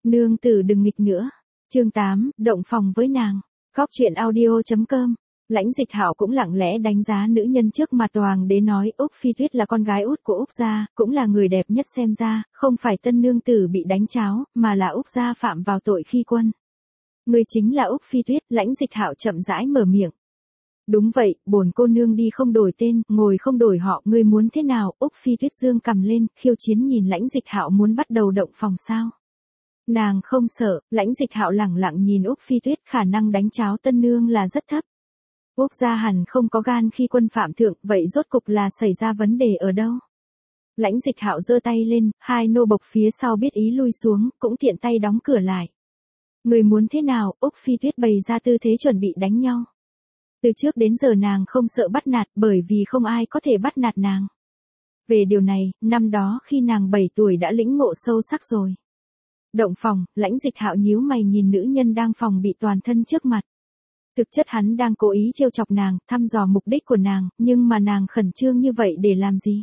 Nương tử đừng nghịch nữa. Chương 8, động phòng với nàng. Góc truyện audio.com. Lãnh Dịch Hạo cũng lặng lẽ đánh giá nữ nhân trước mặt hoàng đế nói Úc Phi Tuyết là con gái út của Úc gia, cũng là người đẹp nhất xem ra, không phải tân nương tử bị đánh cháo, mà là Úc gia phạm vào tội khi quân. Người chính là Úc Phi Tuyết, Lãnh Dịch Hạo chậm rãi mở miệng. Đúng vậy, bổn cô nương đi không đổi tên, ngồi không đổi họ, ngươi muốn thế nào? Úc Phi Tuyết dương cầm lên, khiêu chiến nhìn Lãnh Dịch Hạo muốn bắt đầu động phòng sao? Nàng không sợ. Lãnh Dịch Hạo lẳng lặng nhìn Úc Phi Tuyết, khả năng đánh cháo tân nương là rất thấp. Úc gia hẳn không có gan khi quân phạm thượng, vậy rốt cục là xảy ra vấn đề ở đâu? Lãnh Dịch Hạo giơ tay lên, hai nô bộc phía sau biết ý lui xuống, cũng tiện tay đóng cửa lại. Người muốn thế nào? Úc Phi Tuyết bày ra tư thế chuẩn bị đánh nhau. Từ trước đến giờ nàng không sợ bắt nạt, bởi vì không ai có thể bắt nạt nàng. Về điều này, năm đó khi nàng 7 tuổi đã lĩnh ngộ sâu sắc rồi. Động phòng, Lãnh Dịch Hạo nhíu mày nhìn nữ nhân đang phòng bị toàn thân trước mặt. Thực chất hắn đang cố ý trêu chọc nàng, thăm dò mục đích của nàng, nhưng mà nàng khẩn trương như vậy để làm gì?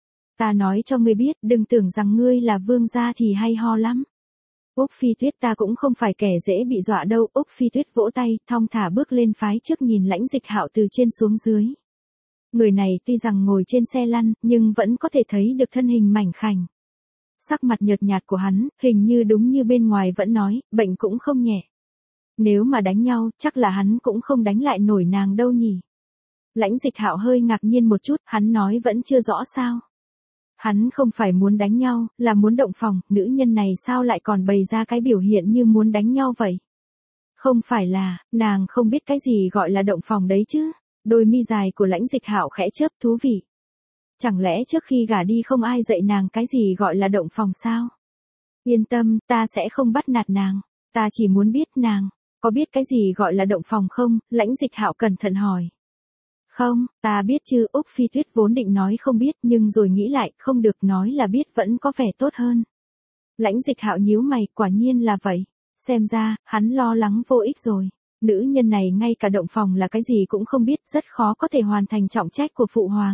Ta nói cho ngươi biết, đừng tưởng rằng ngươi là vương gia thì hay ho lắm. Úc Phi Tuyết, ta cũng không phải kẻ dễ bị dọa đâu. Úc Phi Tuyết vỗ tay, thong thả bước lên phái trước nhìn Lãnh Dịch Hạo từ trên xuống dưới. Người này tuy rằng ngồi trên xe lăn, nhưng vẫn có thể thấy được thân hình mảnh khảnh. Sắc mặt nhợt nhạt của hắn, hình như đúng như bên ngoài vẫn nói, bệnh cũng không nhẹ. Nếu mà đánh nhau, chắc là hắn cũng không đánh lại nổi nàng đâu nhỉ. Lãnh Dịch Hạo hơi ngạc nhiên một chút, hắn nói vẫn chưa rõ sao. Hắn không phải muốn đánh nhau, là muốn động phòng, nữ nhân này sao lại còn bày ra cái biểu hiện như muốn đánh nhau vậy? Không phải là, nàng không biết cái gì gọi là động phòng đấy chứ? Đôi mi dài của Lãnh Dịch Hạo khẽ chớp, thú vị. Chẳng lẽ trước khi gả đi không ai dạy nàng cái gì gọi là động phòng sao? Yên tâm, ta sẽ không bắt nạt nàng. Ta chỉ muốn biết nàng có biết cái gì gọi là động phòng không? Lãnh Dịch Hạo cẩn thận hỏi. Không, ta biết chứ. Úc Phi Tuyết vốn định nói không biết, nhưng rồi nghĩ lại, không được, nói là biết vẫn có vẻ tốt hơn. Lãnh Dịch Hạo nhíu mày, quả nhiên là vậy. Xem ra, hắn lo lắng vô ích rồi. Nữ nhân này ngay cả động phòng là cái gì cũng không biết, rất khó có thể hoàn thành trọng trách của phụ hoàng.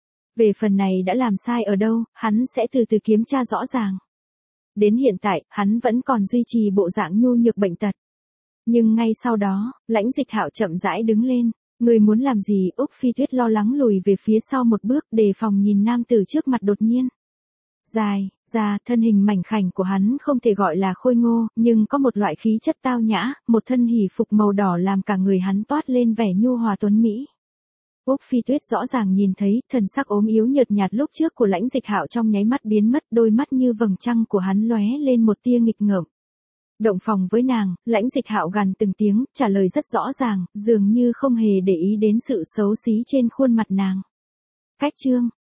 Về phần này đã làm sai ở đâu, hắn sẽ từ từ kiểm tra rõ ràng. Đến hiện tại, hắn vẫn còn duy trì bộ dạng nhu nhược bệnh tật. Nhưng ngay sau đó, Lãnh Dịch Hạo chậm rãi đứng lên. Người muốn làm gì? Úc Phi Tuyết lo lắng lùi về phía sau một bước, đề phòng nhìn nam tử trước mặt đột nhiên. Dài, ra, thân hình mảnh khảnh của hắn không thể gọi là khôi ngô, nhưng có một loại khí chất tao nhã, một thân hỉ phục màu đỏ làm cả người hắn toát lên vẻ nhu hòa tuấn mỹ. Úc Phi Tuyết rõ ràng nhìn thấy, thần sắc ốm yếu nhợt nhạt lúc trước của Lãnh Dịch Hạo trong nháy mắt biến mất, đôi mắt như vầng trăng của hắn lóe lên một tia nghịch ngợm. Động phòng với nàng, Lãnh Dịch Hạo gằn từng tiếng, trả lời rất rõ ràng, dường như không hề để ý đến sự xấu xí trên khuôn mặt nàng. Cách chương